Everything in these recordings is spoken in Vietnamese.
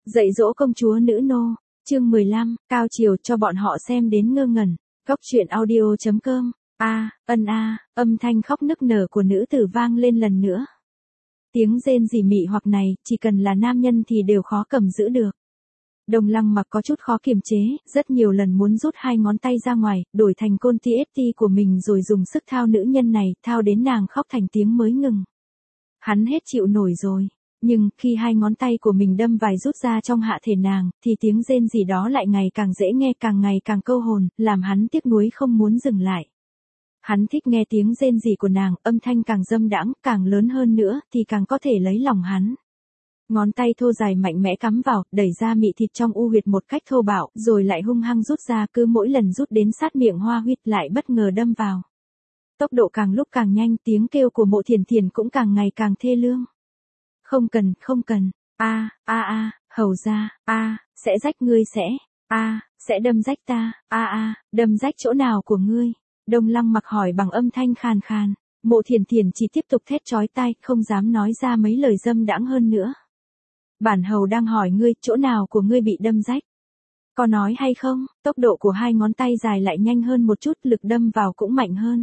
Dạy dỗ công chúa nữ nô, chương 15, cao chiều cho bọn họ xem đến ngơ ngẩn. Góc truyện audio.com. Âm thanh khóc nức nở của nữ tử vang lên lần nữa. Tiếng rên rỉ mị hoặc này, chỉ cần là nam nhân thì đều khó cầm giữ được. Đông Lăng Mặc có chút khó kiềm chế, rất nhiều lần muốn rút hai ngón tay ra ngoài, đổi thành côn TFT của mình rồi dùng sức thao nữ nhân này, thao đến nàng khóc thành tiếng mới ngừng. Hắn hết chịu nổi rồi. Nhưng, khi hai ngón tay của mình đâm vài rút ra trong hạ thể nàng, thì tiếng rên rỉ đó lại ngày càng dễ nghe, càng ngày càng câu hồn, làm hắn tiếc nuối không muốn dừng lại. Hắn thích nghe tiếng rên rỉ của nàng, âm thanh càng dâm đãng, càng lớn hơn nữa, thì càng có thể lấy lòng hắn. Ngón tay thô dài mạnh mẽ cắm vào, đẩy ra mị thịt trong u huyệt một cách thô bạo, rồi lại hung hăng rút ra, cứ mỗi lần rút đến sát miệng Hoa Huyết lại bất ngờ đâm vào. Tốc độ càng lúc càng nhanh, tiếng kêu của Mộ Thiền Thiền cũng càng ngày càng thê lương. Không cần, hầu ra, sẽ rách ngươi sẽ đâm rách ta, đâm rách chỗ nào của ngươi? Đông Lăng Mặc hỏi bằng âm thanh khàn khàn. Mộ Thiền Thiền chỉ tiếp tục thét chói tai, không dám nói ra mấy lời dâm đãng hơn nữa. Bản hầu đang hỏi ngươi, chỗ nào của ngươi bị đâm rách? Có nói hay không? Tốc độ của hai ngón tay dài lại nhanh hơn một chút, lực đâm vào cũng mạnh hơn.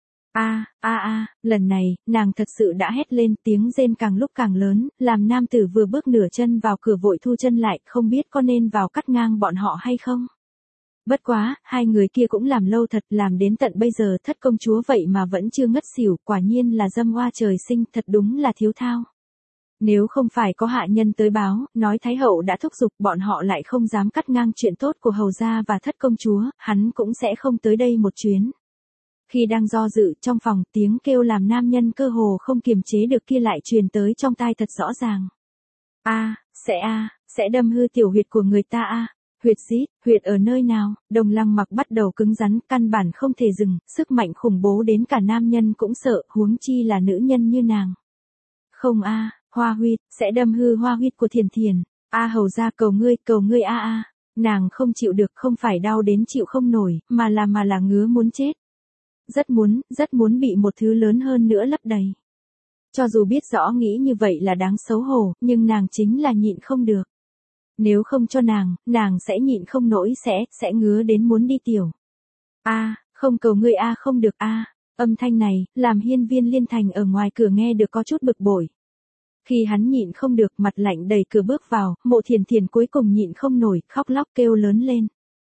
Lần này, nàng thật sự đã hét lên, tiếng rên càng lúc càng lớn, làm nam tử vừa bước nửa chân vào cửa vội thu chân lại, không biết có nên vào cắt ngang bọn họ hay không. Bất quá, hai người kia cũng làm lâu thật, làm đến tận bây giờ thất công chúa vậy mà vẫn chưa ngất xỉu, quả nhiên là dâm oa trời sinh, thật đúng là thiếu thao. Nếu không phải có hạ nhân tới báo, nói Thái hậu đã thúc giục, bọn họ lại không dám cắt ngang chuyện tốt của hầu gia và thất công chúa, hắn cũng sẽ không tới đây một chuyến. Khi đang do dự, trong phòng, tiếng kêu làm nam nhân cơ hồ không kiềm chế được kia lại truyền tới trong tai thật rõ ràng. Sẽ đâm hư tiểu huyệt của người ta huyệt ở nơi nào? Đông Lăng Mặc bắt đầu cứng rắn, căn bản không thể dừng, sức mạnh khủng bố đến cả nam nhân cũng sợ, huống chi là nữ nhân như nàng. Không Hoa huyệt, sẽ đâm hư Hoa huyệt của Thiền Thiền. Hầu ra cầu ngươi Nàng không chịu được, không phải đau đến chịu không nổi, mà là ngứa muốn chết. Rất muốn bị một thứ lớn hơn nữa lấp đầy. Cho dù biết rõ nghĩ như vậy là đáng xấu hổ, nhưng nàng chính là nhịn không được. Nếu không cho nàng sẽ nhịn không nổi, sẽ ngứa đến muốn đi tiểu. Không cầu ngươi không được Âm thanh này, làm Hiên Viên Liên Thành ở ngoài cửa nghe được có chút bực bội. Khi hắn nhịn không được, mặt lạnh đẩy cửa bước vào, Mộ Thiền Thiền cuối cùng nhịn không nổi, khóc lóc kêu lớn lên.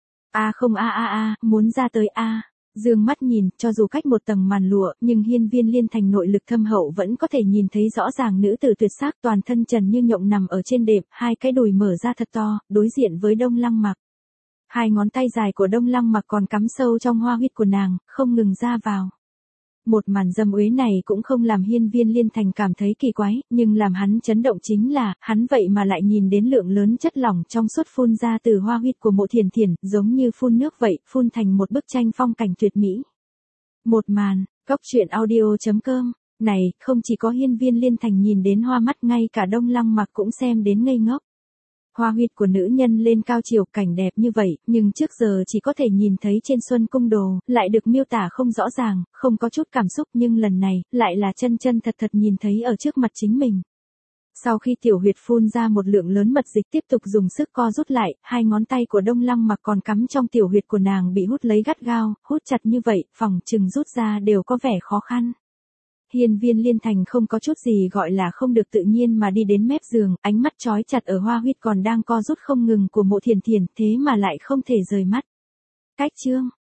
Muốn ra tới Dương mắt nhìn, cho dù cách một tầng màn lụa, nhưng Hiên Viên Liên Thành nội lực thâm hậu vẫn có thể nhìn thấy rõ ràng nữ tử tuyệt sắc toàn thân trần như nhộng nằm ở trên đệm, hai cái đùi mở ra thật to, đối diện với Đông Lăng Mặc. Hai ngón tay dài của Đông Lăng Mặc còn cắm sâu trong hoa huyệt của nàng, không ngừng ra vào. Một màn dâm uế này cũng không làm Hiên Viên Liên Thành cảm thấy kỳ quái, nhưng làm hắn chấn động chính là, hắn vậy mà lại nhìn đến lượng lớn chất lỏng trong suốt phun ra từ hoa huyệt của Mộ Thiền Thiền, giống như phun nước vậy, phun thành một bức tranh phong cảnh tuyệt mỹ. Một màn, góc truyện audio.com, này, không chỉ có Hiên Viên Liên Thành nhìn đến hoa mắt, ngay cả Đông Lăng Mặc cũng xem đến ngây ngốc. Hoa huyệt của nữ nhân lên cao chiều, cảnh đẹp như vậy, nhưng trước giờ chỉ có thể nhìn thấy trên Xuân Cung Đồ, lại được miêu tả không rõ ràng, không có chút cảm xúc, nhưng lần này, lại là chân thật nhìn thấy ở trước mặt chính mình. Sau khi tiểu huyệt phun ra một lượng lớn mật dịch, tiếp tục dùng sức co rút lại, hai ngón tay của Đông Lăng Mặc còn cắm trong tiểu huyệt của nàng bị hút lấy gắt gao, hút chặt như vậy, phòng chừng rút ra đều có vẻ khó khăn. Hiên Viên Liên Thành không có chút gì gọi là không được tự nhiên mà đi đến mép giường, ánh mắt trói chặt ở hoa huyệt còn đang co rút không ngừng của Mộ Thiền Thiền, thế mà lại không thể rời mắt. Cách chương